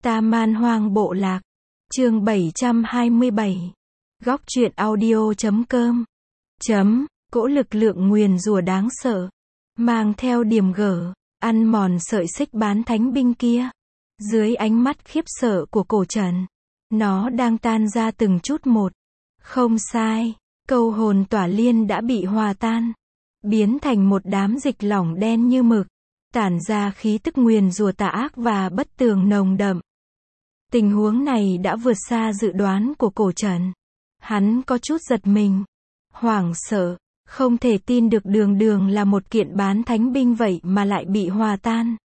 Ta Man Hoang Bộ Lạc. Chương 727. Góc truyện audio.com. Cỗ lực lượng nguyền rủa đáng sợ, mang theo điểm gở, ăn mòn sợi xích bán thánh binh kia. Dưới ánh mắt khiếp sợ của Cổ Trần, nó đang tan ra từng chút một. Không sai, câu hồn tỏa liên đã bị hòa tan, biến thành một đám dịch lỏng đen như mực, tản ra khí tức nguyền rủa tà ác và bất tường nồng đậm. Tình huống này đã vượt xa dự đoán của Cổ Trần. Hắn có chút giật mình, hoảng sợ, không thể tin được đường đường là một kiện bán thánh binh vậy mà lại bị hòa tan.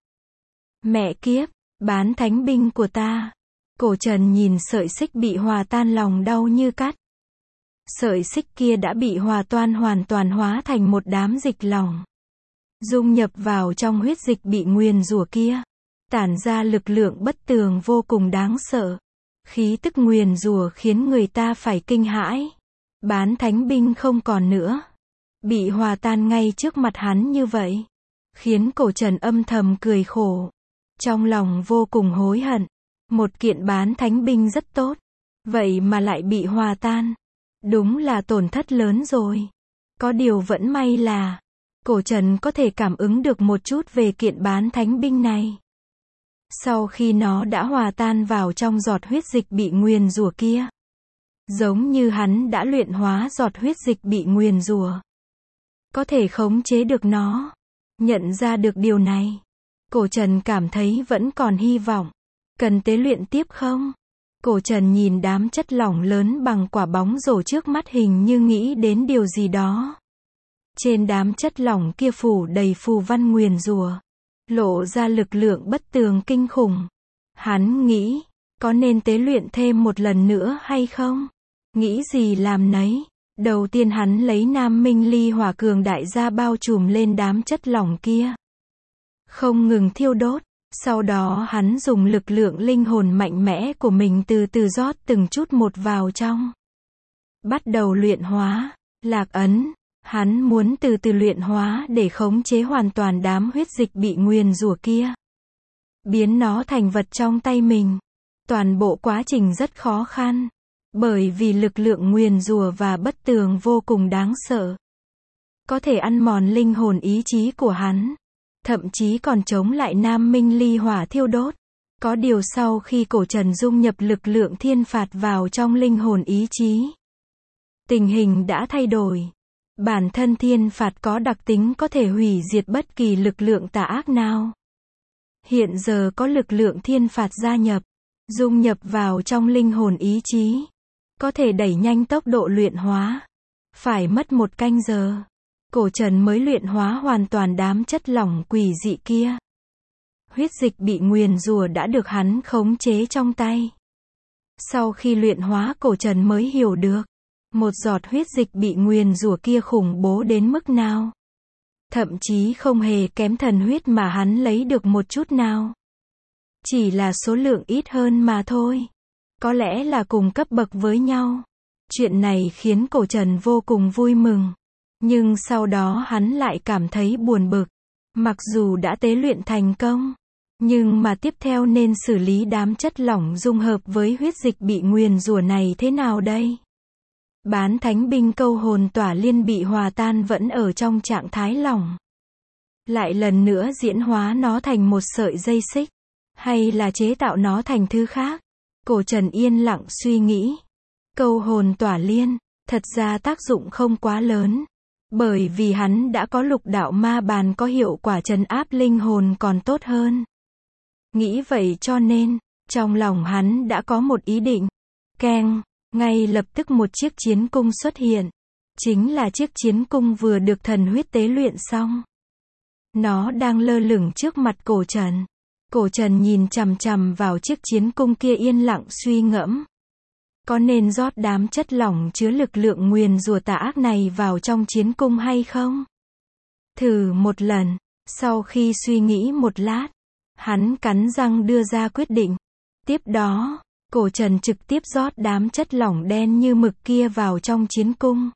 Mẹ kiếp, bán thánh binh của ta. Cổ Trần nhìn sợi xích bị hòa tan, lòng đau như cắt. Sợi xích kia đã bị hoàn toàn hóa thành một đám dịch lỏng, dung nhập vào trong huyết dịch bị nguyền rủa kia, tản ra lực lượng bất tường vô cùng đáng sợ. Khí tức nguyền rủa khiến người ta phải kinh hãi. Bán thánh binh không còn nữa, bị hòa tan ngay trước mặt hắn như vậy, khiến Cổ Trần âm thầm cười khổ, trong lòng vô cùng hối hận. Một kiện bán thánh binh rất tốt, vậy mà lại bị hòa tan, đúng là tổn thất lớn rồi. Có điều vẫn may là Cổ Trần có thể cảm ứng được một chút về kiện bán thánh binh này. Sau khi nó đã hòa tan vào trong giọt huyết dịch bị nguyền rủa kia, giống như hắn đã luyện hóa giọt huyết dịch bị nguyền rủa, có thể khống chế được nó. Nhận ra được điều này, Cổ Trần cảm thấy vẫn còn hy vọng. Cần tế luyện tiếp không? Cổ Trần nhìn đám chất lỏng lớn bằng quả bóng rổ trước mắt, hình như nghĩ đến điều gì đó. Trên đám chất lỏng kia phủ đầy phù văn nguyền rủa, lộ ra lực lượng bất tường kinh khủng. Hắn nghĩ, có nên tế luyện thêm một lần nữa hay không? Nghĩ gì làm nấy. Đầu tiên hắn lấy Nam Minh Ly hỏa cường đại ra bao trùm lên đám chất lỏng kia, không ngừng thiêu đốt. Sau đó hắn dùng lực lượng linh hồn mạnh mẽ của mình từ từ rót từng chút một vào trong. Bắt đầu luyện hóa, lạc ấn. Hắn muốn từ từ luyện hóa để khống chế hoàn toàn đám huyết dịch bị nguyền rủa kia, biến nó thành vật trong tay mình. Toàn bộ quá trình rất khó khăn, bởi vì lực lượng nguyền rủa và bất tường vô cùng đáng sợ, có thể ăn mòn linh hồn ý chí của hắn, thậm chí còn chống lại Nam Minh Ly hỏa thiêu đốt. Có điều sau khi Cổ Trần dung nhập lực lượng thiên phạt vào trong linh hồn ý chí, tình hình đã thay đổi. Bản thân thiên phạt có đặc tính có thể hủy diệt bất kỳ lực lượng tà ác nào. Hiện giờ có lực lượng thiên phạt gia nhập, dung nhập vào trong linh hồn ý chí, có thể đẩy nhanh tốc độ luyện hóa. Phải mất 1 canh giờ, Cổ Trần mới luyện hóa hoàn toàn đám chất lỏng quỷ dị kia. Huyết dịch bị nguyền rủa đã được hắn khống chế trong tay. Sau khi luyện hóa, Cổ Trần mới hiểu được một giọt huyết dịch bị nguyền rủa kia khủng bố đến mức nào. Thậm chí không hề kém thần huyết mà hắn lấy được một chút nào. Chỉ là số lượng ít hơn mà thôi. Có lẽ là cùng cấp bậc với nhau. Chuyện này khiến Cổ Trần vô cùng vui mừng. Nhưng sau đó hắn lại cảm thấy buồn bực. Mặc dù đã tế luyện thành công, nhưng mà tiếp theo nên xử lý đám chất lỏng dung hợp với huyết dịch bị nguyền rủa này thế nào đây? Bán thánh binh câu hồn tỏa liên bị hòa tan vẫn ở trong trạng thái lỏng. Lại lần nữa diễn hóa nó thành một sợi dây xích, hay là chế tạo nó thành thứ khác? Cổ Trần yên lặng suy nghĩ. Câu hồn tỏa liên, thật ra tác dụng không quá lớn, bởi vì hắn đã có lục đạo ma bàn có hiệu quả trấn áp linh hồn còn tốt hơn. Nghĩ vậy cho nên, trong lòng hắn đã có một ý định. Keng, ngay lập tức một chiếc chiến cung xuất hiện. Chính là chiếc chiến cung vừa được thần huyết tế luyện xong. Nó đang lơ lửng trước mặt Cổ Trần. Cổ Trần nhìn chằm chằm vào chiếc chiến cung kia, yên lặng suy ngẫm. Có nên rót đám chất lỏng chứa lực lượng nguyền rủa tà ác này vào trong chiến cung hay không? Thử một lần. Sau khi suy nghĩ một lát, hắn cắn răng đưa ra quyết định. Tiếp đó, Cổ Trần trực tiếp rót đám chất lỏng đen như mực kia vào trong chiến cung.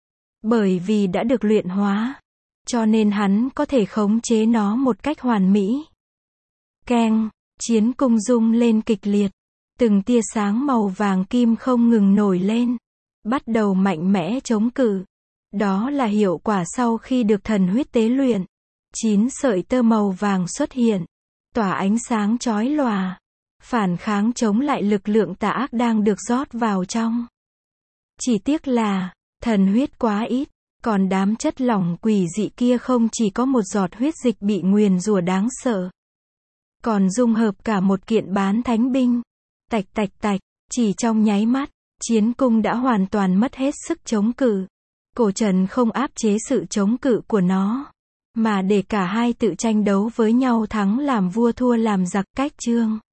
Bởi vì đã được luyện hóa, cho nên hắn có thể khống chế nó một cách hoàn mỹ. Keng, Chiến cung rung lên kịch liệt. Từng tia sáng màu vàng kim không ngừng nổi lên. Bắt đầu mạnh mẽ chống cự. Đó là hiệu quả sau khi được thần huyết tế luyện. 9 sợi tơ màu vàng xuất hiện. Tỏa ánh sáng chói lòa. Phản kháng chống lại lực lượng tà ác đang được rót vào trong. Chỉ tiếc là, thần huyết quá ít. Còn đám chất lỏng quỷ dị kia không chỉ có một giọt huyết dịch bị nguyền rủa đáng sợ. Còn dung hợp cả một kiện bán thánh binh. Tạch tạch tạch, chỉ trong nháy mắt, chiến cung đã hoàn toàn mất hết sức chống cự. Cổ trần không áp chế sự chống cự của nó, mà để cả hai tự tranh đấu với nhau thắng làm vua thua làm giặc cách chương.